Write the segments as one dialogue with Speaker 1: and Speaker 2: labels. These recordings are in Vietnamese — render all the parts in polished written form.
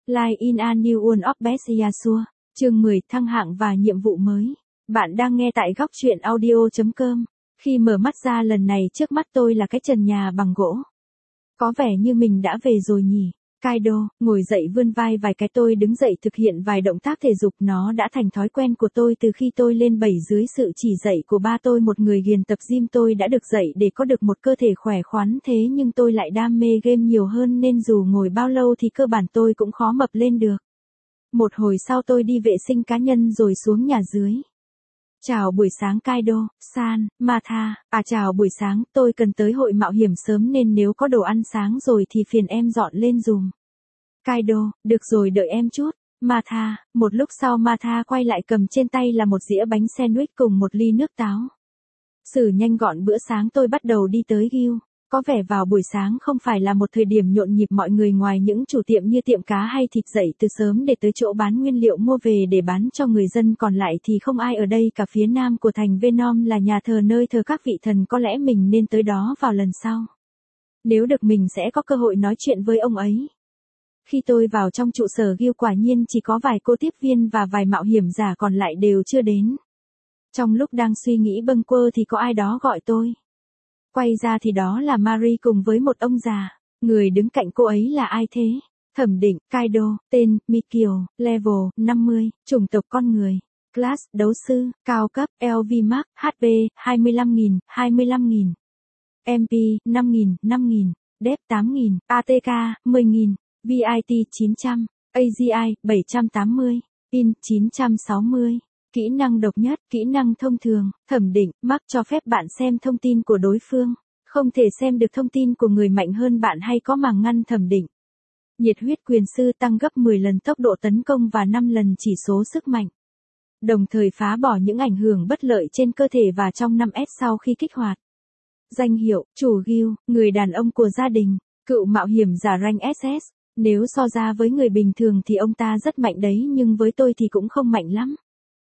Speaker 1: Line in a new world of best Yasuo. Chương 10 thăng hạng và nhiệm vụ mới. Bạn đang nghe tại góc truyện audio.com. Khi mở mắt ra lần này trước mắt tôi là cái trần nhà bằng gỗ. Có vẻ như mình đã về rồi nhỉ. Kaido, ngồi dậy vươn vai vài cái tôi đứng dậy thực hiện vài động tác thể dục nó đã thành thói quen của tôi từ khi tôi lên 7 dưới sự chỉ dạy của ba tôi một người ghiền tập gym tôi đã được dạy để có được một cơ thể khỏe khoắn thế nhưng tôi lại đam mê game nhiều hơn nên dù ngồi bao lâu thì cơ bản tôi cũng khó mập lên được. Một hồi sau tôi đi vệ sinh cá nhân rồi xuống nhà dưới. Chào buổi sáng Kaido, San, Martha, chào buổi sáng, tôi cần tới hội mạo hiểm sớm nên nếu có đồ ăn sáng rồi thì phiền em dọn lên dùm. Kaido, được rồi đợi em chút. Martha, một lúc sau Martha quay lại cầm trên tay là một dĩa bánh sandwich cùng một ly nước táo. Xử nhanh gọn bữa sáng tôi bắt đầu đi tới Gill. Có vẻ vào buổi sáng không phải là một thời điểm nhộn nhịp mọi người ngoài những chủ tiệm như tiệm cá hay thịt dậy từ sớm để tới chỗ bán nguyên liệu mua về để bán cho người dân còn lại thì không ai ở đây cả phía nam của thành Venom là nhà thờ nơi thờ các vị thần có lẽ mình nên tới đó vào lần sau. Nếu được mình sẽ có cơ hội nói chuyện với ông ấy. Khi tôi vào trong trụ sở Gill quả nhiên chỉ có vài cô tiếp viên và vài mạo hiểm giả còn lại đều chưa đến. Trong lúc đang suy nghĩ bâng quơ thì có ai đó gọi tôi. Quay ra thì đó là Marie cùng với một ông già. Người đứng cạnh cô ấy là ai thế? Thẩm định, Kaido, tên, Mikio, level, 50, chủng tộc con người. Class, đấu sư, cao cấp, LV Max, HP, 25.000, 25.000. MP, 5.000, 5.000. Dep 8.000, ATK, 10.000. VIT 900, AGI, 780. In, 960. Kỹ năng độc nhất, kỹ năng thông thường, thẩm định, mắc cho phép bạn xem thông tin của đối phương. Không thể xem được thông tin của người mạnh hơn bạn hay có màng ngăn thẩm định. Nhiệt huyết quyền sư tăng gấp 10 lần tốc độ tấn công và 5 lần chỉ số sức mạnh. Đồng thời phá bỏ những ảnh hưởng bất lợi trên cơ thể và trong 5S sau khi kích hoạt. Danh hiệu, chủ Gill, người đàn ông của gia đình, cựu mạo hiểm giả rank SS. Nếu so ra với người bình thường thì ông ta rất mạnh đấy nhưng với tôi thì cũng không mạnh lắm.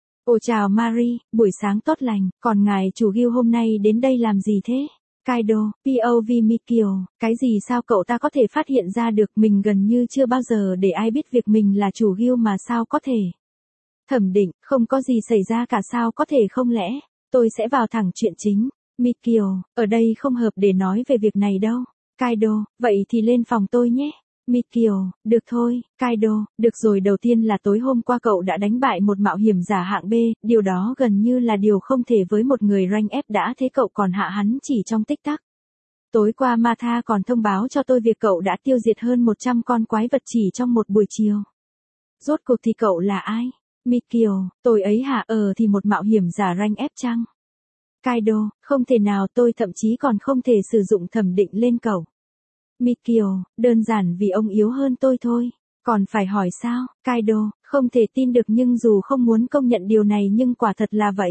Speaker 1: Ồ chào Marie, buổi sáng tốt lành, còn ngài chủ Gill hôm nay đến đây làm gì thế? Kaido, POV Mikio, cái gì sao cậu ta có thể phát hiện ra được mình gần như chưa bao giờ để ai biết việc mình là chủ Gill mà sao có thể? Thẩm định, không có gì xảy ra cả sao có thể không lẽ? Tôi sẽ vào thẳng chuyện chính. Mikio, ở đây không hợp để nói về việc này đâu. Kaido, vậy thì lên phòng tôi nhé. Mikio, được thôi, Kaido, được rồi đầu tiên là tối hôm qua cậu đã đánh bại một mạo hiểm giả hạng B, điều đó gần như là điều không thể với một người rank F đã thế cậu còn hạ hắn chỉ trong tích tắc. Tối qua Martha còn thông báo cho tôi việc cậu đã tiêu diệt hơn 100 con quái vật chỉ trong một buổi chiều. Rốt cuộc thì cậu là ai? Mikio, tôi ấy hả? Thì một mạo hiểm giả rank F chăng? Kaido, không thể nào tôi thậm chí còn không thể sử dụng thẩm định lên cậu. Mikio, đơn giản vì ông yếu hơn tôi thôi. Còn phải hỏi sao? Kaido, không thể tin được nhưng dù không muốn công nhận điều này nhưng quả thật là vậy.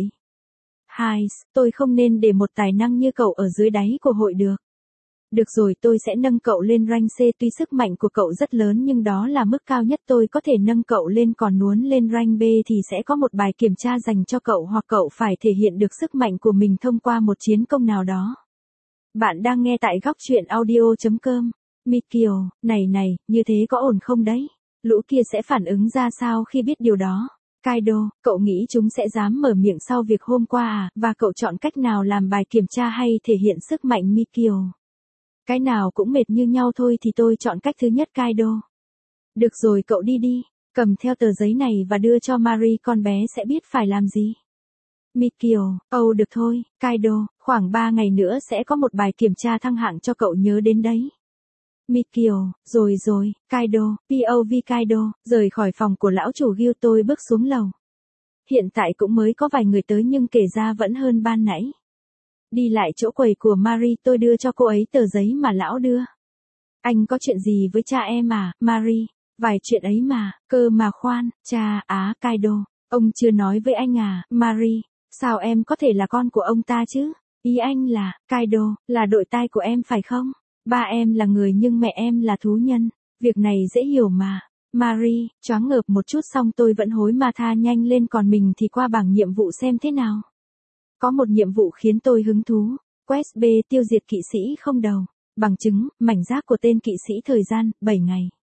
Speaker 1: Tôi không nên để một tài năng như cậu ở dưới đáy của hội được. Được rồi tôi sẽ nâng cậu lên rank C tuy sức mạnh của cậu rất lớn nhưng đó là mức cao nhất tôi có thể nâng cậu lên còn muốn lên rank B thì sẽ có một bài kiểm tra dành cho cậu hoặc cậu phải thể hiện được sức mạnh của mình thông qua một chiến công nào đó. Bạn đang nghe tại góc truyện audio.com. Mikio, này, như thế có ổn không đấy? Lũ kia sẽ phản ứng ra sao khi biết điều đó? Kaido, cậu nghĩ chúng sẽ dám mở miệng sau việc hôm qua à? Và cậu chọn cách nào làm bài kiểm tra hay thể hiện sức mạnh Mikio? Cái nào cũng mệt như nhau thôi thì tôi chọn cách thứ nhất Kaido. Được rồi cậu đi, cầm theo tờ giấy này và đưa cho Marie con bé sẽ biết phải làm gì. Mikio, được thôi, Kaido, khoảng 3 ngày nữa sẽ có một bài kiểm tra thăng hạng cho cậu nhớ đến đấy. Mikio, rồi, Kaido, POV Kaido, rời khỏi phòng của lão chủ Gill tôi bước xuống lầu. Hiện tại cũng mới có vài người tới nhưng kể ra vẫn hơn ban nãy. Đi lại chỗ quầy của Marie tôi đưa cho cô ấy tờ giấy mà lão đưa. Anh có chuyện gì với cha em à, Marie? Vài chuyện ấy mà, cơ mà khoan, cha, Kaido, ông chưa nói với anh à, Marie, sao em có thể là con của ông ta chứ? Ý anh là, Kaido, là đội tai của em phải không? Ba em là người nhưng mẹ em là thú nhân, việc này dễ hiểu mà. Marie, choáng ngợp một chút xong tôi vẫn hối Martha nhanh lên còn mình thì qua bảng nhiệm vụ xem thế nào. Có một nhiệm vụ khiến tôi hứng thú. Quest B tiêu diệt kỵ sĩ không đầu. Bằng chứng, mảnh rác của tên kỵ sĩ thời gian, 7 ngày.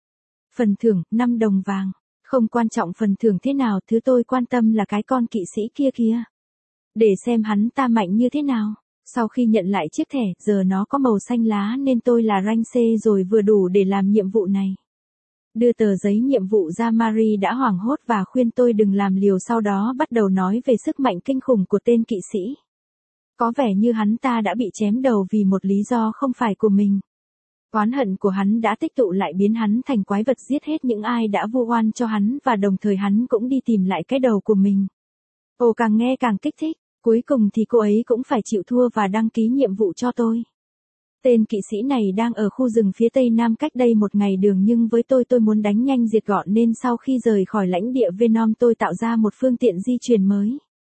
Speaker 1: Phần thưởng, 5 đồng vàng. Không quan trọng phần thưởng thế nào, thứ tôi quan tâm là cái con kỵ sĩ kia kìa. Để xem hắn ta mạnh như thế nào. Sau khi nhận lại chiếc thẻ, giờ nó có màu xanh lá nên tôi là rank C rồi, vừa đủ để làm nhiệm vụ này. Đưa tờ giấy nhiệm vụ ra, Marie đã hoảng hốt và khuyên tôi đừng làm liều, sau đó bắt đầu nói về sức mạnh kinh khủng của tên kỵ sĩ. Có vẻ như hắn ta đã bị chém đầu vì một lý do không phải của mình. Oán hận của hắn đã tích tụ lại biến hắn thành quái vật, giết hết những ai đã vu oan cho hắn và đồng thời hắn cũng đi tìm lại cái đầu của mình. Ồ, càng nghe càng kích thích. Cuối cùng thì cô ấy cũng phải chịu thua và đăng ký nhiệm vụ cho tôi. Tên kỵ sĩ này đang ở khu rừng phía tây nam cách đây 1 ngày đường, nhưng với tôi muốn đánh nhanh diệt gọn nên sau khi rời khỏi lãnh địa Venom tôi tạo ra một phương tiện di chuyển mới.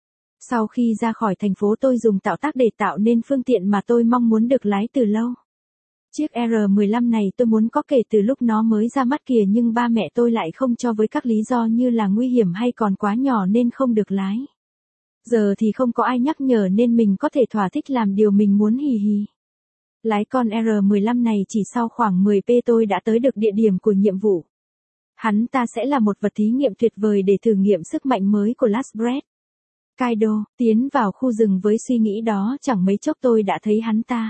Speaker 1: Sau khi ra khỏi thành phố tôi dùng tạo tác để tạo nên phương tiện mà tôi mong muốn được lái từ lâu. Chiếc R15 này tôi muốn có kể từ lúc nó mới ra mắt kìa, nhưng ba mẹ tôi lại không cho với các lý do như là nguy hiểm hay còn quá nhỏ nên không được lái. Giờ thì không có ai nhắc nhở nên mình có thể thỏa thích làm điều mình muốn, hì hì. Lái con R15 này chỉ sau khoảng 10 p tôi đã tới được địa điểm của nhiệm vụ. Hắn ta sẽ là một vật thí nghiệm tuyệt vời để thử nghiệm sức mạnh mới của Last Breath. Kaido, tiến vào khu rừng với suy nghĩ đó, chẳng mấy chốc tôi đã thấy hắn ta.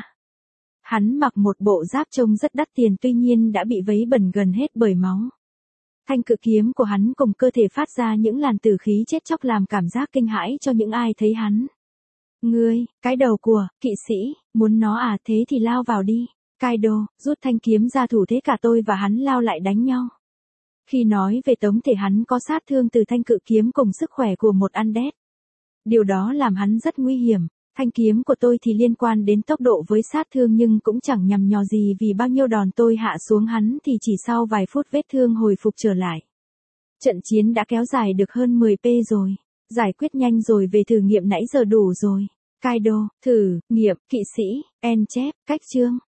Speaker 1: Hắn mặc một bộ giáp trông rất đắt tiền, tuy nhiên đã bị vấy bẩn gần hết bởi máu. Thanh cự kiếm của hắn cùng cơ thể phát ra những làn tử khí chết chóc làm cảm giác kinh hãi cho những ai thấy hắn. Ngươi, cái đầu của kỵ sĩ, muốn nó à, thế thì lao vào đi. Kaido rút thanh kiếm ra, thủ thế cả tôi và hắn lao lại đánh nhau. Khi nói về tổng thể, hắn có sát thương từ thanh cự kiếm cùng sức khỏe của một undead. Điều đó làm hắn rất nguy hiểm. Thanh kiếm của tôi thì liên quan đến tốc độ với sát thương, nhưng cũng chẳng nhằm nhò gì vì bao nhiêu đòn tôi hạ xuống hắn thì chỉ sau vài phút vết thương hồi phục trở lại. Trận chiến đã kéo dài được hơn 10 p rồi. Giải quyết nhanh rồi, về thử nghiệm nãy giờ đủ rồi. Kaido, thử nghiệm, kỵ sĩ, end chép, cách chương.